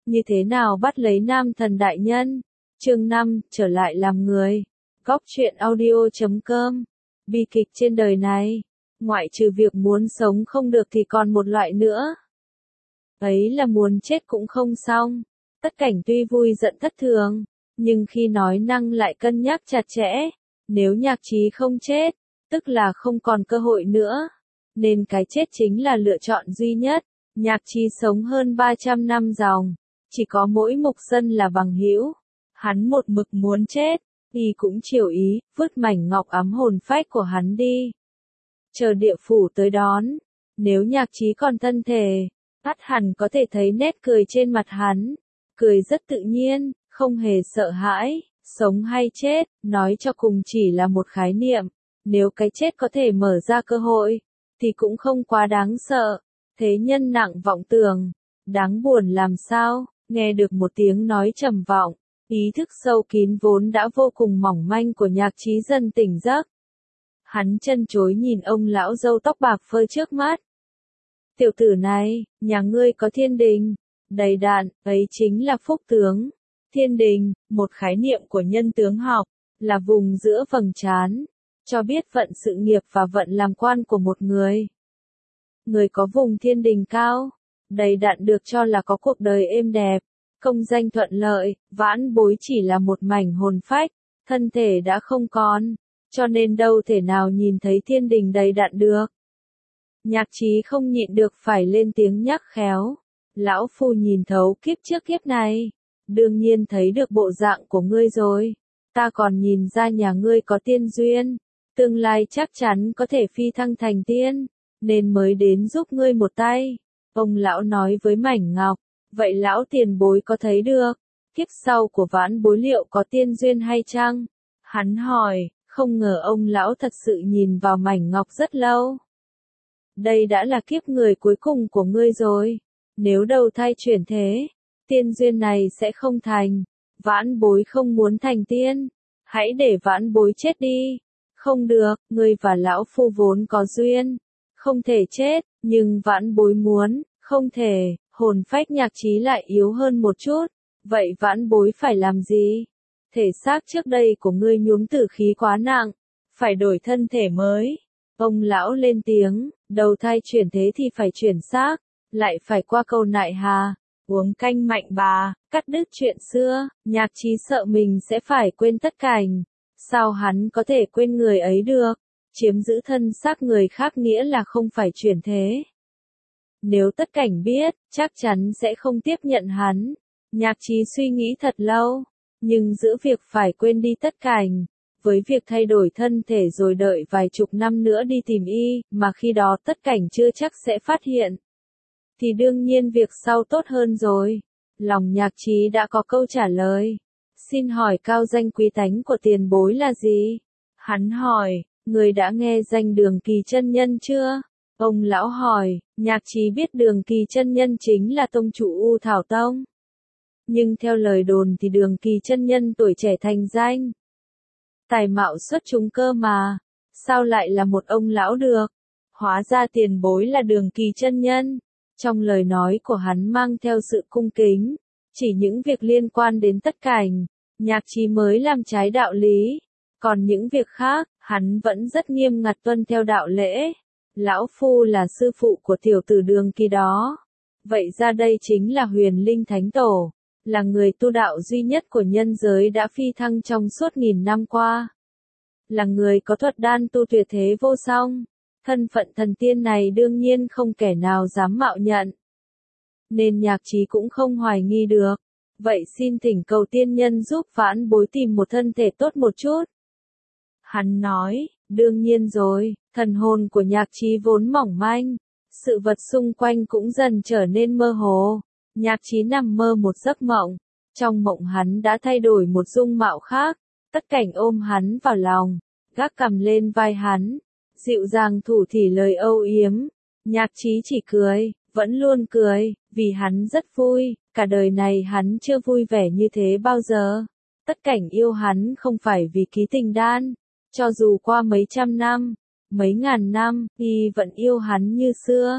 như thế nào bắt lấy nam thần đại nhân. Chương 5, trở lại làm người. Góc truyện audio.com. Bi kịch trên đời này, ngoại trừ việc muốn sống không được thì còn một loại nữa. Ấy là muốn chết cũng không xong. Tất Cảnh tuy vui giận thất thường, nhưng khi nói năng lại cân nhắc chặt chẽ. Nếu Nhạc Trí không chết, tức là không còn cơ hội nữa. Nên cái chết chính là lựa chọn duy nhất. Nhạc Trí sống hơn 300 năm dòng, chỉ có mỗi Mục Dân là bằng hữu. Hắn một mực muốn chết, y cũng chiều ý, vứt mảnh ngọc ấm hồn phách của hắn đi. Chờ địa phủ tới đón, nếu Nhạc Trí còn thân thể, ắt hẳn có thể thấy nét cười trên mặt hắn. Cười rất tự nhiên, không hề sợ hãi, sống hay chết, nói cho cùng chỉ là một khái niệm. Nếu cái chết có thể mở ra cơ hội, thì cũng không quá đáng sợ. Thế nhân nặng vọng tưởng, đáng buồn làm sao, nghe được một tiếng nói trầm vọng, ý thức sâu kín vốn đã vô cùng mỏng manh của Nhạc Trí dần tỉnh giấc. Hắn chân chối nhìn ông lão râu tóc bạc phơ trước mắt. Tiểu tử này, nhà ngươi có thiên đình, đầy đặn, ấy chính là phúc tướng. Thiên đình, một khái niệm của nhân tướng học, là vùng giữa vầng trán, cho biết vận sự nghiệp và vận làm quan của một người. Người có vùng thiên đình cao, đầy đặn được cho là có cuộc đời êm đẹp, công danh thuận lợi. Vãn Bối chỉ là một mảnh hồn phách, thân thể đã không còn, cho nên đâu thể nào nhìn thấy thiên đình đầy đặn được. Nhạc Trí không nhịn được phải lên tiếng nhắc khéo. Lão phu nhìn thấu kiếp trước kiếp này, đương nhiên thấy được bộ dạng của ngươi rồi. Ta còn nhìn ra nhà ngươi có tiên duyên, tương lai chắc chắn có thể phi thăng thành tiên, nên mới đến giúp ngươi một tay. Ông lão nói với mảnh ngọc. Vậy lão tiền bối có thấy được kiếp sau của Vãn Bối liệu có tiên duyên hay chăng? Hắn hỏi. Không ngờ ông lão thật sự nhìn vào mảnh ngọc rất lâu. Đây đã là kiếp người cuối cùng của ngươi rồi. Nếu đầu thai chuyển thế, tiên duyên này sẽ không thành. Vãn Bối không muốn thành tiên. Hãy để Vãn Bối chết đi. Không được, ngươi và lão phu vốn có duyên, không thể chết, nhưng Vãn Bối muốn, không thể. Hồn phách Nhạc Trí lại yếu hơn một chút. Vậy Vãn Bối phải làm gì? Thể xác trước đây của ngươi nhuốm tử khí quá nặng, phải đổi thân thể mới. Ông lão lên tiếng, đầu thai chuyển thế thì phải chuyển xác, lại phải qua cầu nại hà, uống canh mạnh bà, cắt đứt chuyện xưa. Nhạc Trí sợ mình sẽ phải quên tất cảnh. Sao hắn có thể quên người ấy được? Chiếm giữ thân xác người khác nghĩa là không phải chuyển thế. Nếu Tất Cảnh biết, chắc chắn sẽ không tiếp nhận hắn. Nhạc Trí suy nghĩ thật lâu, nhưng giữa việc phải quên đi Tất Cảnh, với việc thay đổi thân thể rồi đợi vài chục năm nữa đi tìm y, mà khi đó Tất Cảnh chưa chắc sẽ phát hiện, thì đương nhiên việc sau tốt hơn rồi. Lòng Nhạc Trí đã có câu trả lời. Xin hỏi cao danh quý tánh của tiền bối là gì? Hắn hỏi, người đã nghe danh Đường Kỳ chân nhân chưa? Ông lão hỏi. Nhạc Trí biết Đường Kỳ chân nhân chính là tông chủ U Thảo Tông. Nhưng theo lời đồn thì Đường Kỳ chân nhân tuổi trẻ thành danh, tài mạo xuất chúng cơ mà, sao lại là một ông lão được? Hóa ra tiền bối là Đường Kỳ chân nhân. Trong lời nói của hắn mang theo sự cung kính, chỉ những việc liên quan đến Tất Cảnh, Nhạc Trí mới làm trái đạo lý, còn những việc khác, hắn vẫn rất nghiêm ngặt tuân theo đạo lễ. Lão phu là sư phụ của tiểu tử Đường Kỳ đó. Vậy ra đây chính là Huyền Linh Thánh Tổ, là người tu đạo duy nhất của nhân giới đã phi thăng trong suốt nghìn năm qua. Là người có thuật đan tu tuyệt thế vô song. Thân phận thần tiên này đương nhiên không kẻ nào dám mạo nhận. Nên Nhạc Trí cũng không hoài nghi được. Vậy xin thỉnh cầu tiên nhân giúp Vãn Bối tìm một thân thể tốt một chút. Hắn nói, đương nhiên rồi, thần hồn của Nhạc Trí vốn mỏng manh, sự vật xung quanh cũng dần trở nên mơ hồ. Nhạc Trí nằm mơ một giấc mộng, trong mộng hắn đã thay đổi một dung mạo khác. Tất Cảnh ôm hắn vào lòng, gác cằm lên vai hắn, dịu dàng thủ thỉ lời âu yếm. Nhạc Trí chỉ cười, vẫn luôn cười, vì hắn rất vui, cả đời này hắn chưa vui vẻ như thế bao giờ. Tất Cảnh yêu hắn không phải vì ký tình đan, cho dù qua mấy trăm năm, mấy ngàn năm, y vẫn yêu hắn như xưa.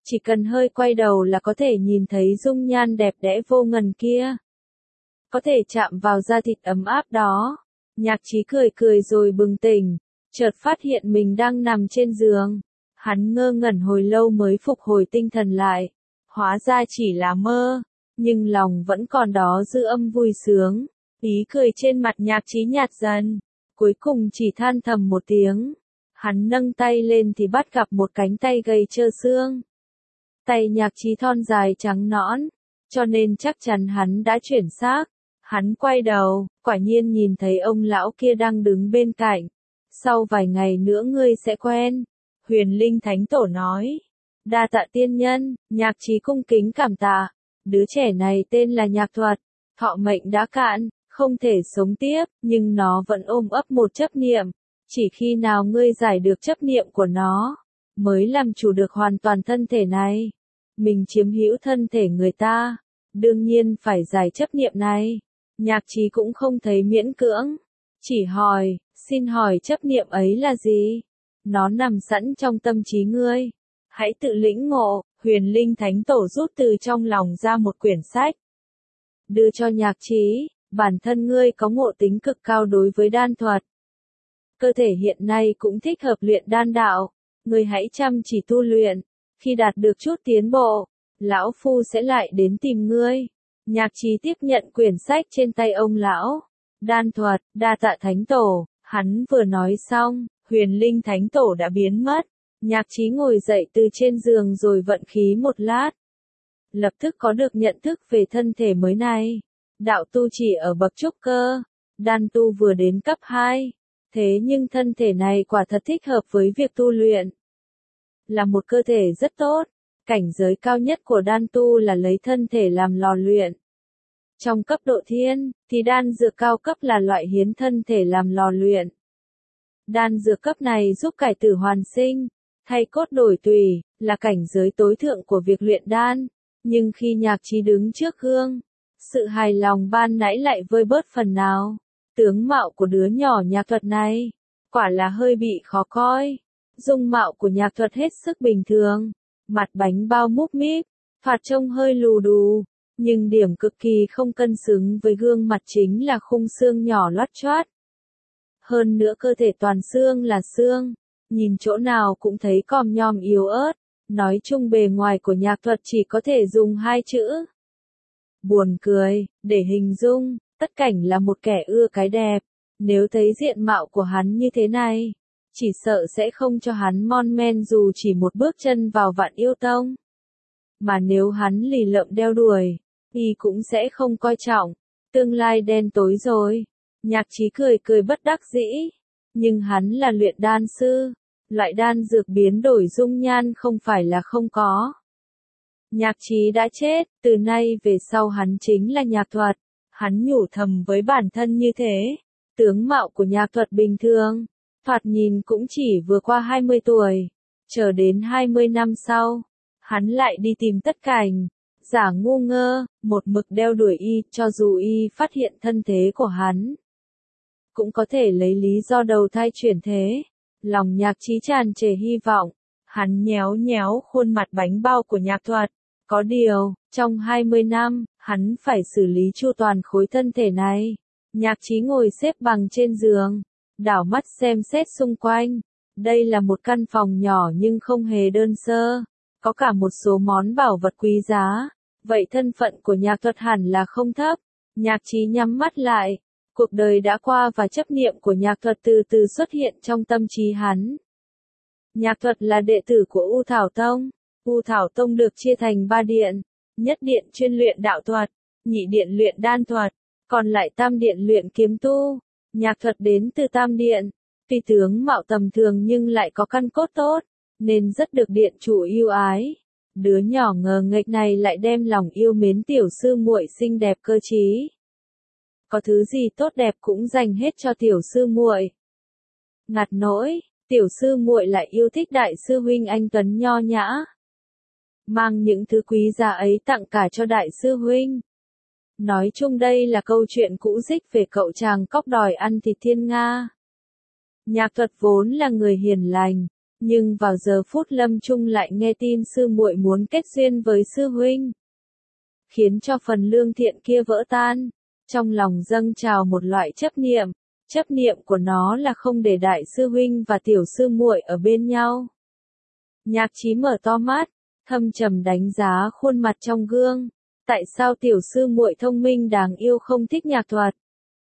chỉ cần hơi quay đầu là có thể nhìn thấy dung nhan đẹp đẽ vô ngần kia. Có thể chạm vào da thịt ấm áp đó. Nhạc Chí cười cười rồi bừng tỉnh, chợt phát hiện mình đang nằm trên giường. Hắn ngơ ngẩn hồi lâu mới phục hồi tinh thần lại. Hóa ra chỉ là mơ, nhưng lòng vẫn còn đó dư âm vui sướng. Ý cười trên mặt Nhạc Chí nhạt dần, cuối cùng chỉ than thầm một tiếng. Hắn nâng tay lên thì bắt gặp một cánh tay gầy trơ xương. Tay Nhạc Chí thon dài trắng nõn, cho nên chắc chắn hắn đã chuyển xác. Hắn quay đầu, quả nhiên nhìn thấy ông lão kia đang đứng bên cạnh. Sau vài ngày nữa ngươi sẽ quen. Huyền Linh Thánh Tổ nói. Đa tạ tiên nhân, Nhạc Chí cung kính cảm tạ. Đứa trẻ này tên là Nhạc Thuật, thọ mệnh đã cạn, không thể sống tiếp, nhưng nó vẫn ôm ấp một chấp niệm. Chỉ khi nào ngươi giải được chấp niệm của nó, mới làm chủ được hoàn toàn thân thể này. Mình chiếm hữu thân thể người ta, đương nhiên phải giải chấp niệm này. Nhạc Chí cũng không thấy miễn cưỡng, chỉ hỏi, xin hỏi chấp niệm ấy là gì? Nó nằm sẵn trong tâm trí ngươi. Hãy tự lĩnh ngộ. Huyền Linh Thánh Tổ rút từ trong lòng ra một quyển sách. Đưa cho Nhạc Chí, bản thân ngươi có ngộ tính cực cao đối với đan thuật. Cơ thể hiện nay cũng thích hợp luyện đan đạo. Ngươi hãy chăm chỉ tu luyện. Khi đạt được chút tiến bộ, lão phu sẽ lại đến tìm ngươi. Nhạc Chí tiếp nhận quyển sách trên tay ông lão. Đan thuật, đa tạ Thánh Tổ. Hắn vừa nói xong, Huyền Linh Thánh Tổ đã biến mất. Nhạc Chí ngồi dậy từ trên giường rồi vận khí một lát. Lập tức có được nhận thức về thân thể mới này. Đạo tu chỉ ở bậc trúc cơ. Đan tu vừa đến cấp 2. Thế nhưng thân thể này quả thật thích hợp với việc tu luyện. Là một cơ thể rất tốt. Cảnh giới cao nhất của đan tu là lấy thân thể làm lò luyện. Trong cấp độ thiên, thì đan dược cao cấp là loại hiến thân thể làm lò luyện. Đan dược cấp này giúp cải tử hoàn sinh, thay cốt đổi tùy, là cảnh giới tối thượng của việc luyện đan. Nhưng khi Nhạc Chí đứng trước gương, sự hài lòng ban nãy lại vơi bớt phần nào. Tướng mạo của đứa nhỏ Nhạc Thuật này, quả là hơi bị khó coi. Dung mạo của Nhạc Thuật hết sức bình thường, mặt bánh bao múp míp, thoạt trông hơi lù đù. Nhưng điểm cực kỳ không cân xứng với gương mặt chính là khung xương nhỏ loắt choát. Hơn nữa cơ thể toàn xương là xương, nhìn chỗ nào cũng thấy còm nhom yếu ớt. Nói chung bề ngoài của Nhạc Thuật chỉ có thể dùng 2 chữ. Buồn cười, để hình dung, tất cảnh là một kẻ ưa cái đẹp. Nếu thấy diện mạo của hắn như thế này, chỉ sợ sẽ không cho hắn mon men dù chỉ một bước chân vào Vạn Yêu Tông. Mà nếu hắn lì lợm đeo đuổi, y cũng sẽ không coi trọng. Tương lai đen tối rồi. Nhạc Chí cười cười bất đắc dĩ. Nhưng hắn là luyện đan sư. Loại đan dược biến đổi dung nhan không phải là không có. Nhạc Chí đã chết, từ nay về sau hắn chính là Nhạc Thuật. Hắn nhủ thầm với bản thân như thế. Tướng mạo của Nhạc Thuật bình thường, thoạt nhìn cũng chỉ vừa qua 20 tuổi. Chờ đến 20 năm sau, hắn lại đi tìm Tất Cảnh. Giả ngu ngơ, một mực đeo đuổi y, cho dù y phát hiện thân thế của hắn. Cũng có thể lấy lý do đầu thai chuyển thế. Lòng Nhạc Chí tràn trề hy vọng. Hắn nhéo nhéo khuôn mặt bánh bao của Nhạc Thuật. Có điều, trong 20 năm, hắn phải xử lý chu toàn khối thân thể này. Nhạc Chí ngồi xếp bằng trên giường, đảo mắt xem xét xung quanh. Đây là một căn phòng nhỏ nhưng không hề đơn sơ. Có cả một số món bảo vật quý giá. Vậy thân phận của Nhạc Thuật hẳn là không thấp. Nhạc Chí nhắm mắt lại. Cuộc đời đã qua và chấp niệm của Nhạc Thuật từ từ xuất hiện trong tâm trí hắn. Nhạc Thuật là đệ tử của U Thảo Tông. U Thảo Tông được chia thành 3 điện. Nhất điện chuyên luyện đạo thuật, nhị điện luyện đan thuật, còn lại tam điện luyện kiếm tu. Nhạc Thuật đến từ tam điện. Tuy tướng mạo tầm thường nhưng lại có căn cốt tốt, nên rất được điện chủ yêu ái. Đứa nhỏ ngờ nghệch này lại đem lòng yêu mến tiểu sư muội xinh đẹp cơ trí. Có thứ gì tốt đẹp cũng dành hết cho tiểu sư muội. Ngặt nỗi, tiểu sư muội lại yêu thích đại sư huynh anh tuấn nho nhã. Mang những thứ quý giá ấy tặng cả cho đại sư huynh. Nói chung đây là câu chuyện cũ dích về cậu chàng cóc đòi ăn thịt thiên nga. Nhạc Thuật vốn là người hiền lành, Nhưng vào giờ phút lâm chung lại nghe tin sư muội muốn kết duyên với sư huynh, khiến cho phần lương thiện kia vỡ tan. Trong lòng dâng trào một loại chấp niệm của nó là không để đại sư huynh và tiểu sư muội ở bên nhau. Nhạc Chí mở to mắt, thâm trầm đánh giá khuôn mặt trong gương. Tại sao tiểu sư muội thông minh đáng yêu không thích nhạc thuật?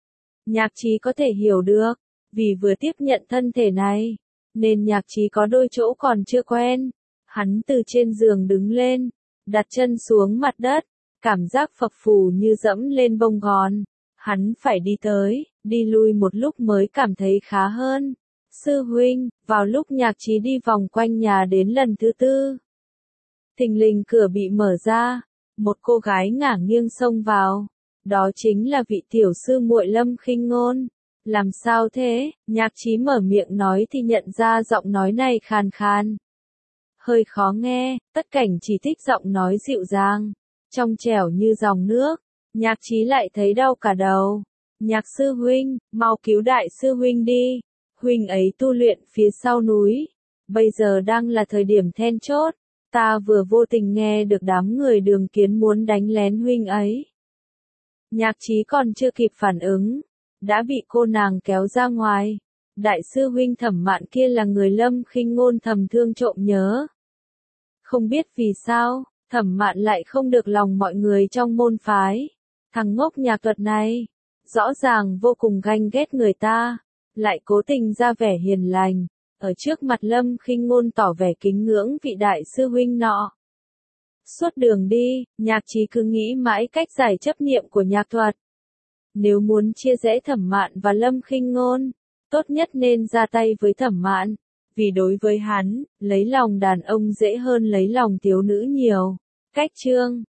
Nhạc Chí có thể hiểu được, vì vừa tiếp nhận thân thể này, nên Nhạc Chí có đôi chỗ còn chưa quen. Hắn từ trên giường đứng lên, đặt chân xuống mặt đất, cảm giác phập phù như dẫm lên bông gòn. Hắn phải đi tới, đi lui một lúc mới cảm thấy khá hơn. Sư huynh, vào lúc Nhạc Chí đi vòng quanh nhà đến lần thứ tư, thình lình cửa bị mở ra, một cô gái ngả nghiêng xông vào. Đó chính là vị tiểu sư muội Lâm Khinh Ngôn. Làm sao thế? Nhạc Chí mở miệng nói thì nhận ra giọng nói này khàn khàn, hơi khó nghe. Tất Cảnh chỉ thích giọng nói dịu dàng, trong trẻo như dòng nước. Nhạc Chí lại thấy đau cả đầu. Nhạc sư huynh, mau cứu đại sư huynh đi. Huynh ấy tu luyện phía sau núi. Bây giờ đang là thời điểm then chốt. Ta vừa vô tình nghe được đám người Đường Kiến muốn đánh lén huynh ấy. Nhạc Chí còn chưa kịp phản ứng, đã bị cô nàng kéo ra ngoài. Đại sư huynh Thẩm Mạn kia là người Lâm Khinh Ngôn thầm thương trộm nhớ. Không biết vì sao, Thẩm Mạn lại không được lòng mọi người trong môn phái. Thằng ngốc nhạc thuật này, rõ ràng vô cùng ganh ghét người ta, lại cố tình ra vẻ hiền lành, ở trước mặt Lâm Khinh Ngôn tỏ vẻ kính ngưỡng vị đại sư huynh nọ. Suốt đường đi, Nhạc Chí cứ nghĩ mãi cách giải chấp niệm của nhạc thuật. Nếu muốn chia rẽ Thẩm Mạn và Lâm Khinh Ngôn, tốt nhất nên ra tay với Thẩm Mạn, vì đối với hắn, lấy lòng đàn ông dễ hơn lấy lòng thiếu nữ nhiều. Cách chương